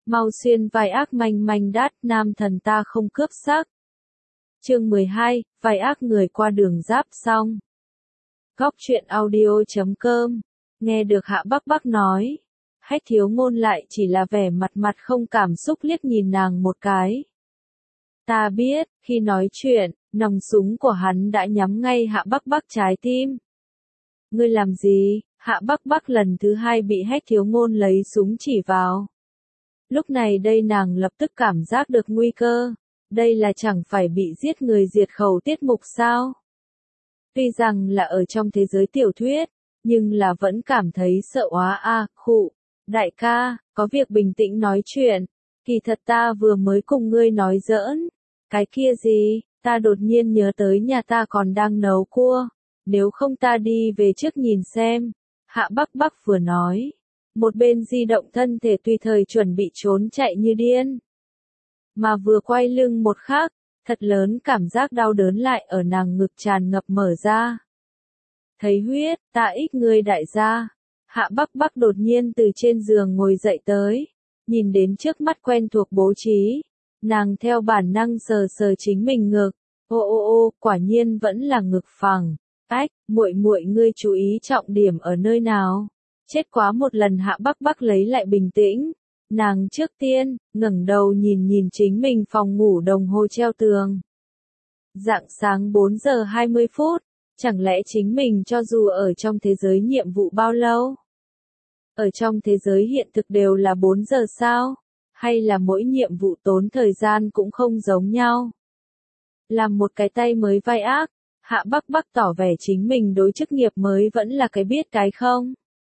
mau xuyên vai ác manh manh đát, nam thần ta không cướp sắc. Chương 12, vai ác người qua đường giáp xong. Góc truyện audio.com, nghe được Hạ Bắc Bắc nói. Hách Thiếu Ngôn lại chỉ là vẻ mặt mặt không cảm xúc liếc nhìn nàng một cái. Ta biết, khi nói chuyện, nòng súng của hắn đã nhắm ngay Hạ Bắc Bắc trái tim. Ngươi làm gì? Hạ Bắc Bắc lần thứ hai bị Hách Thiếu Ngôn lấy súng chỉ vào. Lúc này đây nàng lập tức cảm giác được nguy cơ. Đây là chẳng phải bị giết người diệt khẩu tiết mục sao? Tuy rằng là ở trong thế giới tiểu thuyết, nhưng là vẫn cảm thấy sợ quá a. Khụ. Đại ca, có việc bình tĩnh nói chuyện. Kỳ thật ta vừa mới cùng ngươi nói giỡn. Cái kia gì, ta đột nhiên nhớ tới nhà ta còn đang nấu cua. Nếu không ta đi về trước nhìn xem. Hạ Bắc Bắc vừa nói. Một bên di động thân thể tùy thời chuẩn bị trốn chạy như điên. Mà vừa quay lưng một khắc, thật lớn cảm giác đau đớn lại ở nàng ngực tràn ngập mở ra. Thấy huyết, ta ích ngươi đại gia. Hạ Bắc Bắc đột nhiên từ trên giường ngồi dậy tới. Nhìn đến trước mắt quen thuộc bố trí. Nàng theo bản năng sờ sờ chính mình ngực. Ô, quả nhiên vẫn là ngực phẳng. Ách, muội muội ngươi chú ý trọng điểm ở nơi nào? Chết quá một lần. Hạ Bắc Bắc lấy lại bình tĩnh. Nàng trước tiên, ngẩng đầu nhìn chính mình phòng ngủ đồng hồ treo tường. Rạng sáng 4 giờ 20 phút, chẳng lẽ chính mình cho dù ở trong thế giới nhiệm vụ bao lâu? Ở trong thế giới hiện thực đều là 4 giờ sao? Hay là mỗi nhiệm vụ tốn thời gian cũng không giống nhau? Làm một cái tay mới vai ác, Hạ Bắc Bắc tỏ vẻ chính mình đối chức nghiệp mới vẫn là cái biết cái không?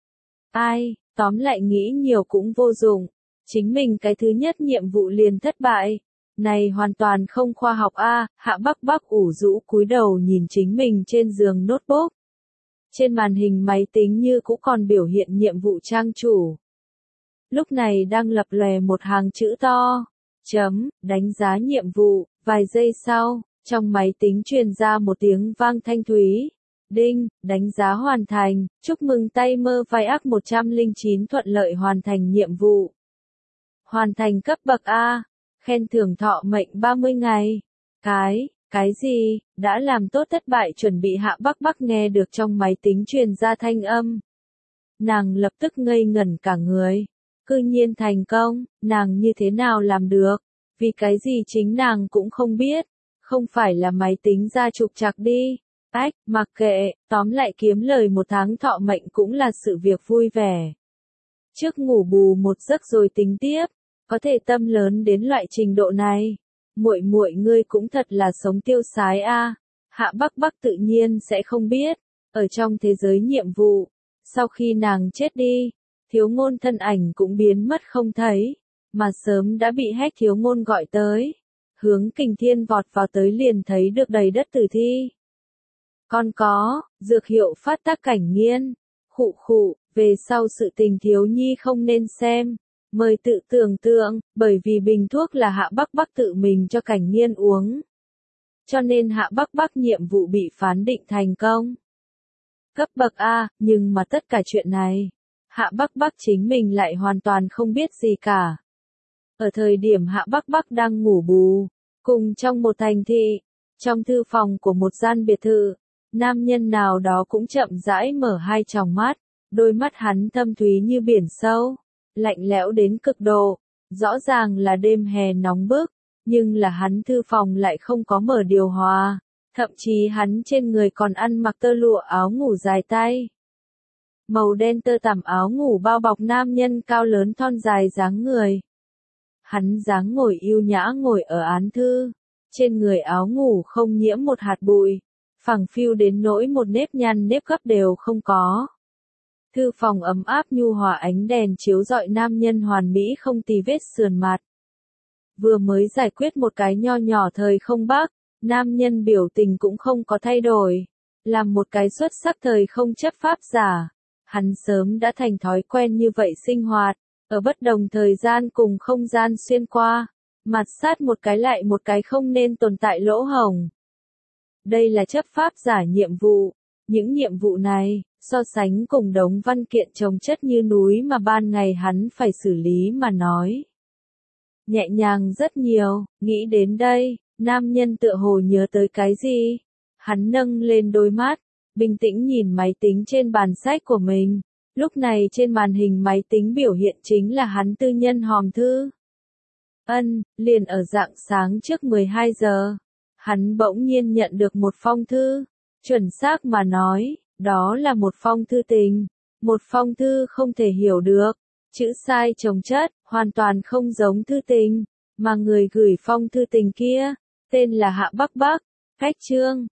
Ai, tóm lại nghĩ nhiều cũng vô dụng. Chính mình cái thứ nhất nhiệm vụ liền thất bại. Này hoàn toàn không khoa học a. Hạ Bắc Bắc ủ rũ cúi đầu nhìn chính mình trên giường notebook. Trên màn hình máy tính như cũ còn biểu hiện nhiệm vụ trang chủ. Lúc này đang lập lòe một hàng chữ to. Đánh giá nhiệm vụ. Vài giây sau, trong máy tính truyền ra một tiếng vang thanh thúy. Đinh, đánh giá hoàn thành. Chúc mừng tay mơ vai ác 109 thuận lợi hoàn thành nhiệm vụ. Hoàn thành cấp bậc A, khen thưởng thọ mệnh 30 ngày. Cái gì, đã làm tốt thất bại chuẩn bị. Hạ Bắc Bắc nghe được trong máy tính truyền ra thanh âm. Nàng lập tức ngây ngẩn cả người. Cư nhiên thành công, nàng như thế nào làm được? Vì cái gì chính nàng cũng không biết. Không phải là máy tính ra trục trặc đi. Ách, mặc kệ, tóm lại kiếm lời 1 tháng thọ mệnh cũng là sự việc vui vẻ. Trước ngủ bù một giấc rồi tính tiếp. Có thể tâm lớn đến loại trình độ này. Muội muội ngươi cũng thật là sống tiêu sái a. Hạ Bắc Bắc tự nhiên sẽ không biết. Ở trong thế giới nhiệm vụ, sau khi nàng chết đi, Thiếu Ngôn thân ảnh cũng biến mất không thấy. Mà sớm đã bị Hách Thiếu Ngôn gọi tới. Hướng Kình Thiên vọt vào tới liền thấy được đầy đất tử thi. Còn có, dược hiệu phát tác cảnh nghiên. Khụ, về sau sự tình thiếu nhi không nên xem. Mời tự tưởng tượng, bởi vì bình thuốc là Hạ Bắc Bắc tự mình cho cảnh nghiên uống. Cho nên Hạ Bắc Bắc nhiệm vụ bị phán định thành công. Cấp bậc A, nhưng mà tất cả chuyện này, Hạ Bắc Bắc chính mình lại hoàn toàn không biết gì cả. Ở thời điểm Hạ Bắc Bắc đang ngủ bù, cùng trong một thành thị, trong thư phòng của một gian biệt thự, nam nhân nào đó cũng chậm rãi mở hai tròng mắt, đôi mắt hắn thâm thúy như biển sâu. Lạnh lẽo đến cực độ, rõ ràng là đêm hè nóng bức, nhưng là hắn thư phòng lại không có mở điều hòa, thậm chí hắn trên người còn ăn mặc tơ lụa áo ngủ dài tay. Màu đen tơ tằm áo ngủ bao bọc nam nhân cao lớn thon dài dáng người. Hắn dáng ngồi yêu nhã ngồi ở án thư, trên người áo ngủ không nhiễm một hạt bụi, phẳng phiu đến nỗi một nếp nhăn nếp gấp đều không có. Thư phòng ấm áp nhu hòa ánh đèn chiếu rọi nam nhân hoàn mỹ không tì vết sườn mặt. Vừa mới giải quyết một cái nho nhỏ thời không bắc, nam nhân biểu tình cũng không có thay đổi. Làm một cái xuất sắc thời không chấp pháp giả, hắn sớm đã thành thói quen như vậy sinh hoạt, ở bất đồng thời gian cùng không gian xuyên qua, mặt sát một cái lại một cái không nên tồn tại lỗ hổng. Đây là chấp pháp giả nhiệm vụ. Những nhiệm vụ này, so sánh cùng đống văn kiện chồng chất như núi mà ban ngày hắn phải xử lý mà nói. nhẹ nhàng rất nhiều. Nghĩ đến đây, nam nhân tựa hồ nhớ tới cái gì. Hắn nâng lên đôi mắt, bình tĩnh nhìn máy tính trên bàn sách của mình. Lúc này trên màn hình máy tính biểu hiện chính là hắn tư nhân hòm thư. Liền ở rạng sáng trước 12 giờ, hắn bỗng nhiên nhận được một phong thư. Chuẩn xác mà nói, đó là một phong thư tình. Một phong thư không thể hiểu được. Chữ sai chồng chất, hoàn toàn không giống thư tình. Mà người gửi phong thư tình kia, tên là Hạ Bắc Bắc. Cách chương